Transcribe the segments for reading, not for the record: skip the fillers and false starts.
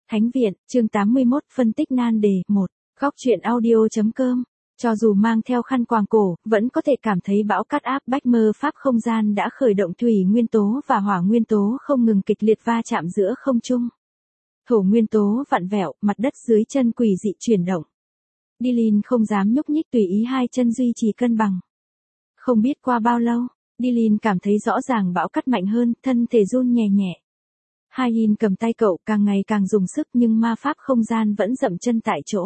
Thánh viện, chương 81, phân tích nan đề, 1. Góc truyện audio.com. Cho dù mang theo khăn quàng cổ, vẫn có thể cảm thấy bão cát áp bách mơ pháp không gian đã khởi động, thủy nguyên tố và hỏa nguyên tố không ngừng kịch liệt va chạm giữa không trung. Thổ nguyên tố vặn vẹo, mặt đất dưới chân quỷ dị chuyển động. Dylan không dám nhúc nhích, tùy ý hai chân duy trì cân bằng. Không biết qua bao lâu, Dylan cảm thấy rõ ràng bão cát mạnh hơn, thân thể run nhẹ nhẹ. Hayin cầm tay cậu, càng ngày càng dùng sức, nhưng ma pháp không gian vẫn dậm chân tại chỗ.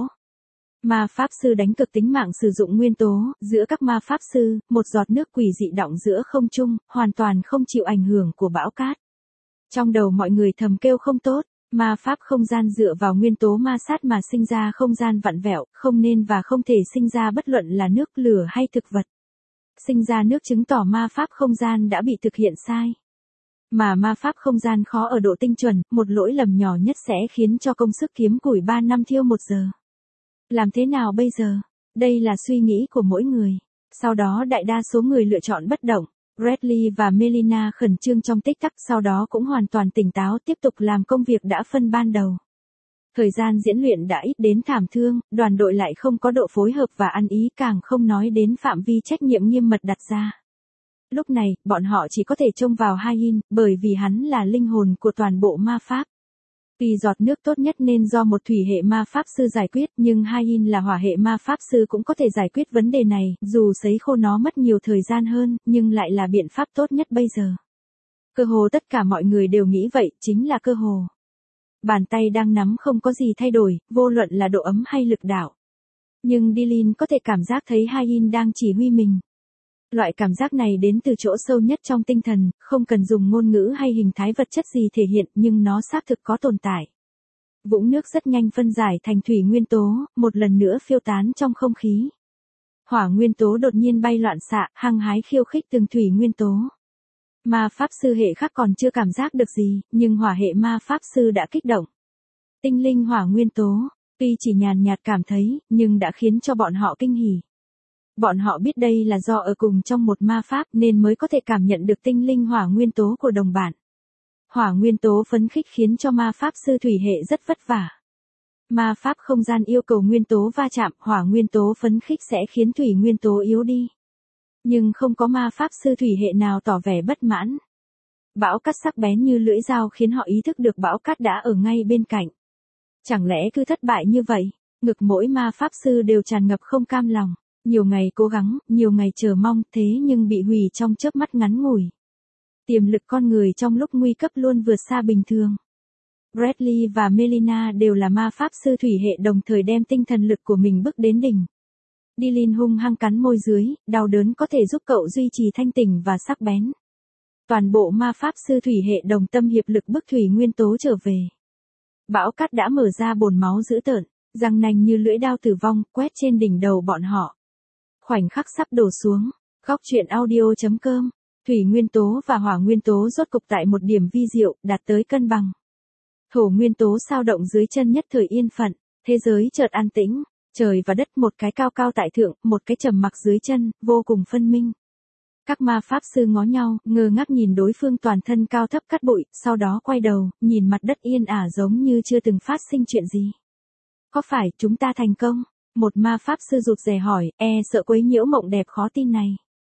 Ma pháp sư đánh cược tính mạng sử dụng nguyên tố, giữa các ma pháp sư, một giọt nước quỷ dị đọng giữa không trung, hoàn toàn không chịu ảnh hưởng của bão cát. Trong đầu mọi người thầm kêu không tốt, ma pháp không gian dựa vào nguyên tố ma sát mà sinh ra không gian vặn vẹo, không nên và không thể sinh ra bất luận là nước, lửa hay thực vật. Sinh ra nước chứng tỏ ma pháp không gian đã bị thực hiện sai. Mà ma pháp không gian khó ở độ tinh chuẩn, một lỗi lầm nhỏ nhất sẽ khiến cho công sức kiếm củi 3 năm thiêu 1 giờ. Làm thế nào bây giờ? Đây là suy nghĩ của mỗi người. Sau đó đại đa số người lựa chọn bất động. Bradley và Melina khẩn trương trong tích tắc, sau đó cũng hoàn toàn tỉnh táo tiếp tục làm công việc đã phân ban đầu. Thời gian diễn luyện đã ít đến thảm thương, đoàn đội lại không có độ phối hợp và ăn ý, càng không nói đến phạm vi trách nhiệm nghiêm mật đặt ra. Lúc này, bọn họ chỉ có thể trông vào Hayin, bởi vì hắn là linh hồn của toàn bộ ma pháp. Tuy giọt nước tốt nhất nên do một thủy hệ ma pháp sư giải quyết, nhưng Hayin là hỏa hệ ma pháp sư cũng có thể giải quyết vấn đề này, dù sấy khô nó mất nhiều thời gian hơn, nhưng lại là biện pháp tốt nhất bây giờ. Cơ hồ tất cả mọi người đều nghĩ vậy, chính là cơ hồ. Bàn tay đang nắm không có gì thay đổi, vô luận là độ ấm hay lực đạo. Nhưng Dylan có thể cảm giác thấy Hayin đang chỉ huy mình. Loại cảm giác này đến từ chỗ sâu nhất trong tinh thần, không cần dùng ngôn ngữ hay hình thái vật chất gì thể hiện, nhưng nó xác thực có tồn tại. Vũng nước rất nhanh phân giải thành thủy nguyên tố, một lần nữa phiêu tán trong không khí. Hỏa nguyên tố đột nhiên bay loạn xạ, hăng hái khiêu khích từng thủy nguyên tố. Ma pháp sư hệ khác còn chưa cảm giác được gì, nhưng hỏa hệ ma pháp sư đã kích động. Tinh linh hỏa nguyên tố, tuy chỉ nhàn nhạt cảm thấy, nhưng đã khiến cho bọn họ kinh hỉ. Bọn họ biết đây là do ở cùng trong một ma pháp nên mới có thể cảm nhận được tinh linh hỏa nguyên tố của đồng bạn. Hỏa nguyên tố phấn khích khiến cho ma pháp sư thủy hệ rất vất vả. Ma pháp không gian yêu cầu nguyên tố va chạm, hỏa nguyên tố phấn khích sẽ khiến thủy nguyên tố yếu đi. Nhưng không có ma pháp sư thủy hệ nào tỏ vẻ bất mãn. Bão cát sắc bén như lưỡi dao khiến họ ý thức được bão cát đã ở ngay bên cạnh. Chẳng lẽ cứ thất bại như vậy? Ngực mỗi ma pháp sư đều tràn ngập không cam lòng. Nhiều ngày cố gắng, nhiều ngày chờ mong, thế nhưng bị hủy trong chớp mắt ngắn ngủi. Tiềm lực con người trong lúc nguy cấp luôn vượt xa bình thường. Bradley và Melina đều là ma pháp sư thủy hệ, đồng thời đem tinh thần lực của mình bước đến đỉnh. Dylan hung hăng cắn môi dưới, đau đớn có thể giúp cậu duy trì thanh tỉnh và sắc bén. Toàn bộ ma pháp sư thủy hệ đồng tâm hiệp lực bức thủy nguyên tố trở về. Bão cát đã mở ra bồn máu dữ tợn, răng nanh như lưỡi dao tử vong, quét trên đỉnh đầu bọn họ. Khoảnh khắc sắp đổ xuống, góc truyện audio.com, thủy nguyên tố và hỏa nguyên tố rốt cục tại một điểm vi diệu, đạt tới cân bằng. Thổ nguyên tố sao động dưới chân nhất thời yên phận, thế giới chợt an tĩnh, trời và đất, một cái cao cao tại thượng, một cái trầm mặc dưới chân, vô cùng phân minh. Các ma pháp sư ngó nhau, ngơ ngác nhìn đối phương toàn thân cao thấp cát bụi, sau đó quay đầu, nhìn mặt đất yên ả giống như chưa từng phát sinh chuyện gì. Có phải chúng ta thành công? Một ma pháp sư rụt rè hỏi, sợ quấy nhiễu mộng đẹp khó tin này.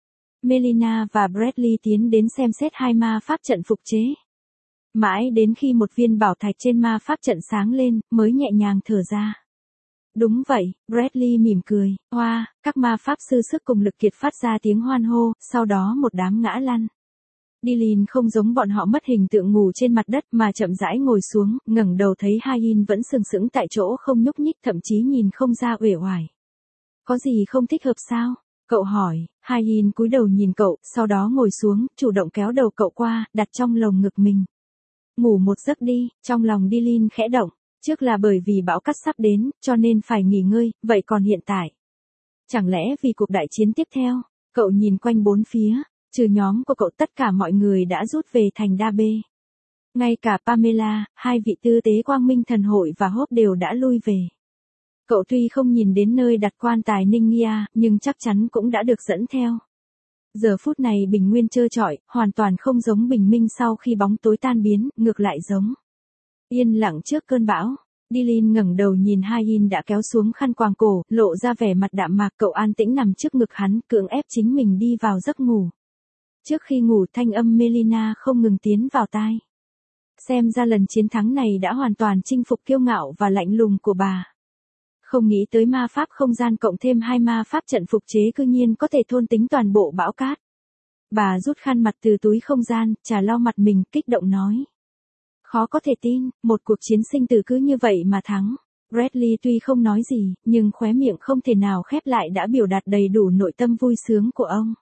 Melina và Bradley tiến đến xem xét hai ma pháp trận phục chế. Mãi đến khi một viên bảo thạch trên ma pháp trận sáng lên, mới nhẹ nhàng thở ra. Đúng vậy, Bradley mỉm cười, hoa, các ma pháp sư sức cùng lực kiệt phát ra tiếng hoan hô, sau đó một đám ngã lăn. Dylan không giống bọn họ mất hình tượng ngủ trên mặt đất mà chậm rãi ngồi xuống, ngẩng đầu thấy Hayin vẫn sừng sững tại chỗ không nhúc nhích, thậm chí nhìn không ra uể oải. Có gì không thích hợp sao? Cậu hỏi. Hayin cúi đầu nhìn cậu, sau đó ngồi xuống, chủ động kéo đầu cậu qua, đặt trong lồng ngực mình. Ngủ một giấc đi, trong lòng Dylan khẽ động. Trước là bởi vì bão cát sắp đến, cho nên phải nghỉ ngơi, vậy còn hiện tại? Chẳng lẽ vì cuộc đại chiến tiếp theo? Cậu nhìn quanh bốn phía. Trừ nhóm của cậu, tất cả mọi người đã rút về thành Đa Bê. Ngay cả Pamela, hai vị tư tế Quang Minh Thần Hội và Hope đều đã lui về. Cậu tuy không nhìn đến nơi đặt quan tài Ningia, nhưng chắc chắn cũng đã được dẫn theo. Giờ phút này bình nguyên trơ trọi, hoàn toàn không giống bình minh sau khi bóng tối tan biến, ngược lại giống yên lặng trước cơn bão. Dylan ngẩng đầu nhìn Hayin đã kéo xuống khăn quàng cổ, lộ ra vẻ mặt đạm mạc. Cậu an tĩnh nằm trước ngực hắn, cưỡng ép chính mình đi vào giấc ngủ. Trước khi ngủ thanh âm Melina không ngừng tiến vào tai. Xem ra lần chiến thắng này đã hoàn toàn chinh phục kiêu ngạo và lạnh lùng của bà. Không nghĩ tới ma pháp không gian cộng thêm 2 ma pháp trận phục chế cư nhiên có thể thôn tính toàn bộ bão cát. Bà rút khăn mặt từ túi không gian, trà lau mặt mình, kích động nói. Khó có thể tin, một cuộc chiến sinh tử cứ như vậy mà thắng. Bradley tuy không nói gì, nhưng khóe miệng không thể nào khép lại đã biểu đạt đầy đủ nội tâm vui sướng của ông.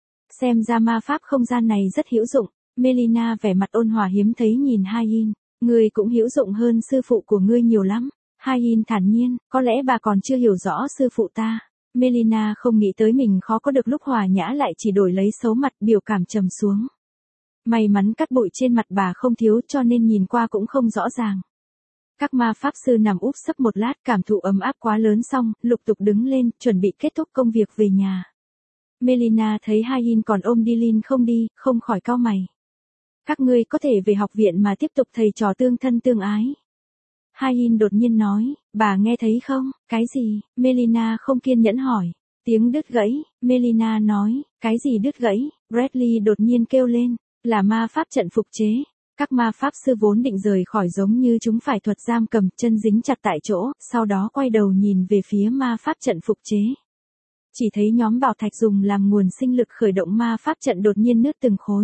Xem ra ma pháp không gian này rất hữu dụng. Melina vẻ mặt ôn hòa hiếm thấy nhìn Hayin. Ngươi cũng hữu dụng hơn sư phụ của ngươi nhiều lắm. Hayin thản nhiên, có lẽ bà còn chưa hiểu rõ sư phụ ta. Melina không nghĩ tới mình khó có được lúc hòa nhã lại chỉ đổi lấy xấu mặt, biểu cảm trầm xuống. May mắn cát bụi trên mặt bà không thiếu cho nên nhìn qua cũng không rõ ràng. Các ma pháp sư nằm úp sấp một lát, cảm thụ ấm áp quá lớn xong, lục tục đứng lên, chuẩn bị kết thúc công việc về nhà. Melina thấy Hayin còn ôm Dylan không đi, không khỏi cau mày. Các ngươi có thể về học viện mà tiếp tục thầy trò tương thân tương ái. Hayin đột nhiên nói, bà nghe thấy không, cái gì, Melina không kiên nhẫn hỏi. Tiếng đứt gãy, Melina nói, cái gì đứt gãy, Bradley đột nhiên kêu lên, là ma pháp trận phục chế. Các ma pháp sư vốn định rời khỏi giống như chúng phải thuật giam cầm, chân dính chặt tại chỗ, sau đó quay đầu nhìn về phía ma pháp trận phục chế. Chỉ thấy nhóm bảo thạch dùng làm nguồn sinh lực khởi động ma pháp trận đột nhiên nứt từng khối.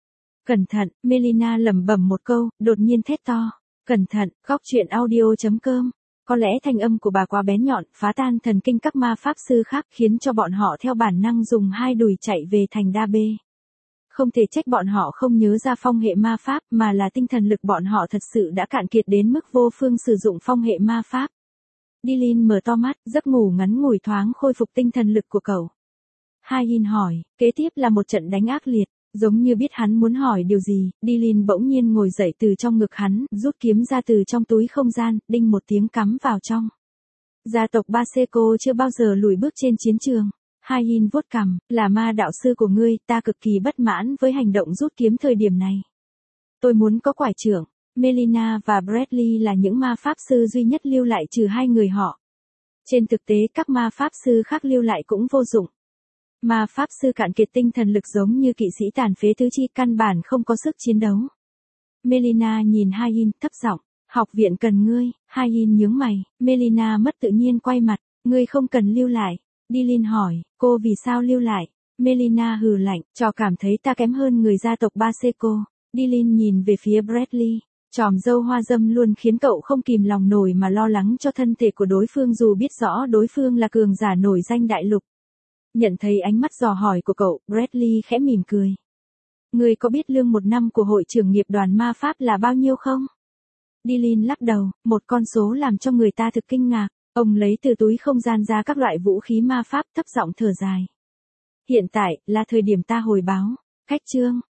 Cẩn thận, Melina lẩm bẩm một câu, đột nhiên thét to. Cẩn thận, góc truyện audio.com. Có lẽ thanh âm của bà quá bén nhọn, phá tan thần kinh các ma pháp sư khác, khiến cho bọn họ theo bản năng dùng 2 đùi chạy về thành đa bê. Không thể trách bọn họ không nhớ ra phong hệ ma pháp, mà là tinh thần lực bọn họ thật sự đã cạn kiệt đến mức vô phương sử dụng phong hệ ma pháp. Dylan mở to mắt, giấc ngủ ngắn ngủi thoáng khôi phục tinh thần lực của cậu. Hayin hỏi, kế tiếp là một trận đánh ác liệt. Giống như biết hắn muốn hỏi điều gì, Dylan bỗng nhiên ngồi dậy từ trong ngực hắn, rút kiếm ra từ trong túi không gian, đinh một tiếng cắm vào trong. Gia tộc Baseco chưa bao giờ lùi bước trên chiến trường. Hayin vuốt cằm, là ma đạo sư của ngươi, ta cực kỳ bất mãn với hành động rút kiếm thời điểm này. Tôi muốn có quải trưởng. Melina và Bradley là những ma pháp sư duy nhất lưu lại trừ 2 người họ. Trên thực tế các ma pháp sư khác lưu lại cũng vô dụng. Ma pháp sư cạn kiệt tinh thần lực giống như kỵ sĩ tàn phế tứ chi, căn bản không có sức chiến đấu. Melina nhìn Hayin thấp giọng, học viện cần ngươi. Hayin nhướng mày, Melina mất tự nhiên quay mặt, ngươi không cần lưu lại. Dylan hỏi, cô vì sao lưu lại? Melina hừ lạnh, cho cảm thấy ta kém hơn người gia tộc Baseco. Dylan nhìn về phía Bradley, chòm râu hoa râm luôn khiến cậu không kìm lòng nổi mà lo lắng cho thân thể của đối phương dù biết rõ đối phương là cường giả nổi danh đại lục. Nhận thấy ánh mắt dò hỏi của cậu, Bradley khẽ mỉm cười. Ngươi có biết lương 1 năm của hội trưởng nghiệp đoàn ma pháp là bao nhiêu không? Dylan lắc đầu, một con số làm cho người ta thực kinh ngạc. Ông lấy từ túi không gian ra các loại vũ khí ma pháp, thấp giọng thở dài. Hiện tại, là thời điểm ta hồi báo. Cách chương.